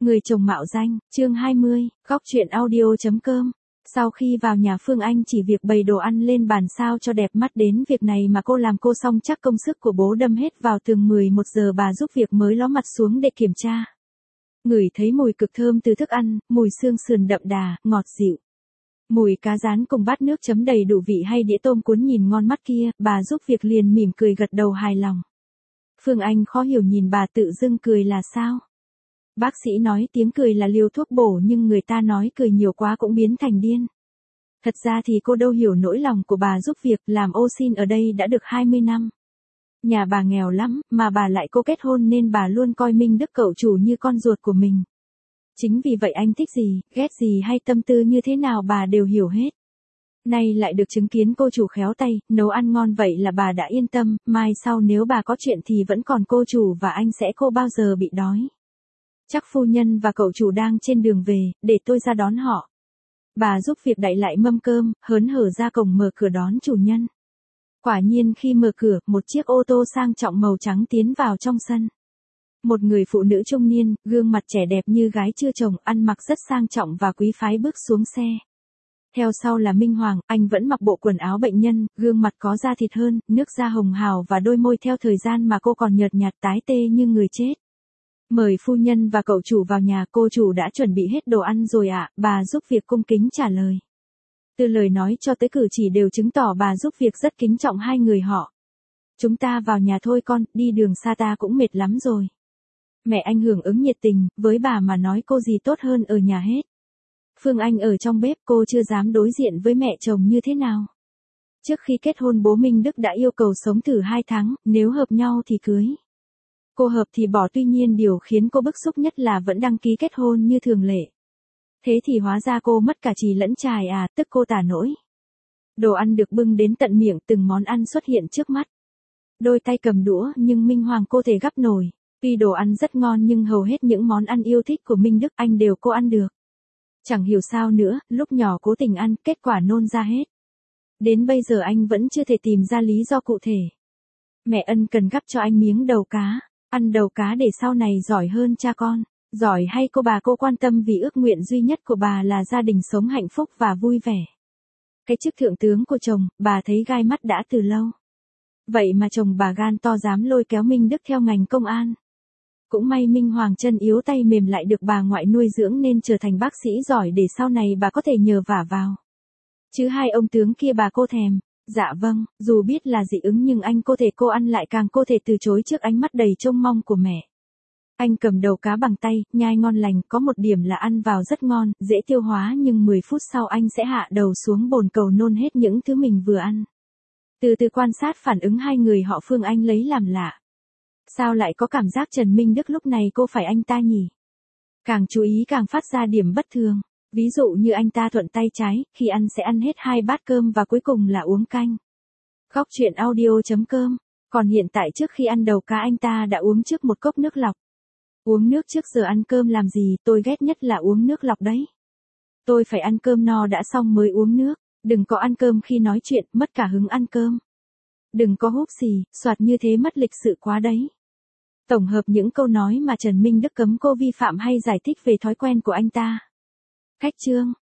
Người chồng mạo danh, chương 20, góc chuyện audio.com. Sau khi vào nhà Phương Anh chỉ việc bày đồ ăn lên bàn sao cho đẹp mắt, đến việc này mà cô làm cô xong chắc công sức của bố đâm hết vào tường. 11 giờ bà giúp việc mới ló mặt xuống để kiểm tra. Ngửi thấy mùi cực thơm từ thức ăn, mùi xương sườn đậm đà, ngọt dịu. Mùi cá rán cùng bát nước chấm đầy đủ vị hay đĩa tôm cuốn nhìn ngon mắt kia, bà giúp việc liền mỉm cười gật đầu hài lòng. Phương Anh khó hiểu nhìn bà tự dưng cười là sao? Bác sĩ nói tiếng cười là liều thuốc bổ, nhưng người ta nói cười nhiều quá cũng biến thành điên. Thật ra thì cô đâu hiểu nỗi lòng của bà giúp việc, làm ô sin ở đây đã được 20 năm. Nhà bà nghèo lắm, mà bà lại cô kết hôn nên bà luôn coi Minh Đức cậu chủ như con ruột của mình. Chính vì vậy anh thích gì, ghét gì hay tâm tư như thế nào bà đều hiểu hết. Nay lại được chứng kiến cô chủ khéo tay, nấu ăn ngon vậy là bà đã yên tâm, mai sau nếu bà có chuyện thì vẫn còn cô chủ và anh sẽ không bao giờ bị đói. Chắc phu nhân và cậu chủ đang trên đường về, để tôi ra đón họ. Bà giúp việc đậy lại mâm cơm, hớn hở ra cổng mở cửa đón chủ nhân. Quả nhiên khi mở cửa, một chiếc ô tô sang trọng màu trắng tiến vào trong sân. Một người phụ nữ trung niên, gương mặt trẻ đẹp như gái chưa chồng, ăn mặc rất sang trọng và quý phái bước xuống xe. Theo sau là Minh Hoàng, anh vẫn mặc bộ quần áo bệnh nhân, gương mặt có da thịt hơn, nước da hồng hào và đôi môi theo thời gian mà cô còn nhợt nhạt tái tê như người chết. Mời phu nhân và cậu chủ vào nhà, cô chủ đã chuẩn bị hết đồ ăn rồi ạ, bà giúp việc cung kính trả lời. Từ lời nói cho tới cử chỉ đều chứng tỏ bà giúp việc rất kính trọng hai người họ. Chúng ta vào nhà thôi con, đi đường xa ta cũng mệt lắm rồi. Mẹ anh hưởng ứng nhiệt tình, với bà mà nói cô gì tốt hơn ở nhà hết. Phương Anh ở trong bếp, cô chưa dám đối diện với mẹ chồng như thế nào. Trước khi kết hôn bố Minh Đức đã yêu cầu sống thử 2 tháng, nếu hợp nhau thì cưới. Cô hợp thì bỏ, tuy nhiên điều khiến cô bức xúc nhất là vẫn đăng ký kết hôn như thường lệ. Thế thì hóa ra cô mất cả chì lẫn chài à, tức cô tả nỗi. Đồ ăn được bưng đến tận miệng, từng món ăn xuất hiện trước mắt. Đôi tay cầm đũa nhưng Minh Hoàng cô thể gắp nổi. Tuy đồ ăn rất ngon nhưng hầu hết những món ăn yêu thích của Minh Đức anh đều cô ăn được. Chẳng hiểu sao nữa, lúc nhỏ cố tình ăn, kết quả nôn ra hết. Đến bây giờ anh vẫn chưa thể tìm ra lý do cụ thể. Mẹ ân cần gắp cho anh miếng đầu cá. Ăn đầu cá để sau này giỏi hơn cha con. Giỏi hay cô quan tâm vì ước nguyện duy nhất của bà là gia đình sống hạnh phúc và vui vẻ. Cái chức thượng tướng của chồng, bà thấy gai mắt đã từ lâu. Vậy mà chồng bà gan to dám lôi kéo Minh Đức theo ngành công an. Cũng may Minh Hoàng chân yếu tay mềm lại được bà ngoại nuôi dưỡng nên trở thành bác sĩ giỏi để sau này bà có thể nhờ vả vào. Chứ hai ông tướng kia bà cô thèm. Dạ vâng, dù biết là dị ứng nhưng anh cô ăn lại càng cô thể từ chối trước ánh mắt đầy trông mong của mẹ. Anh cầm đầu cá bằng tay, nhai ngon lành, có một điểm là ăn vào rất ngon, dễ tiêu hóa, nhưng 10 phút sau anh sẽ hạ đầu xuống bồn cầu nôn hết những thứ mình vừa ăn. Từ từ quan sát phản ứng hai người họ Phương Anh lấy làm lạ. Sao lại có cảm giác Trần Minh Đức lúc này cô phải anh ta nhỉ? Càng chú ý càng phát ra điểm bất thường. Ví dụ như anh ta thuận tay trái, khi ăn sẽ ăn hết 2 bát cơm và cuối cùng là uống canh. Góc chuyện audio.com. Còn hiện tại trước khi ăn đầu cá anh ta đã uống trước một cốc nước lọc. Uống nước trước giờ ăn cơm làm gì, tôi ghét nhất là uống nước lọc đấy. Tôi phải ăn cơm no đã xong mới uống nước. Đừng có ăn cơm khi nói chuyện, mất cả hứng ăn cơm. Đừng có húp xì, soạt như thế mất lịch sự quá đấy. Tổng hợp những câu nói mà Trần Minh Đức cấm cô vi phạm hay giải thích về thói quen của anh ta. Khách chương.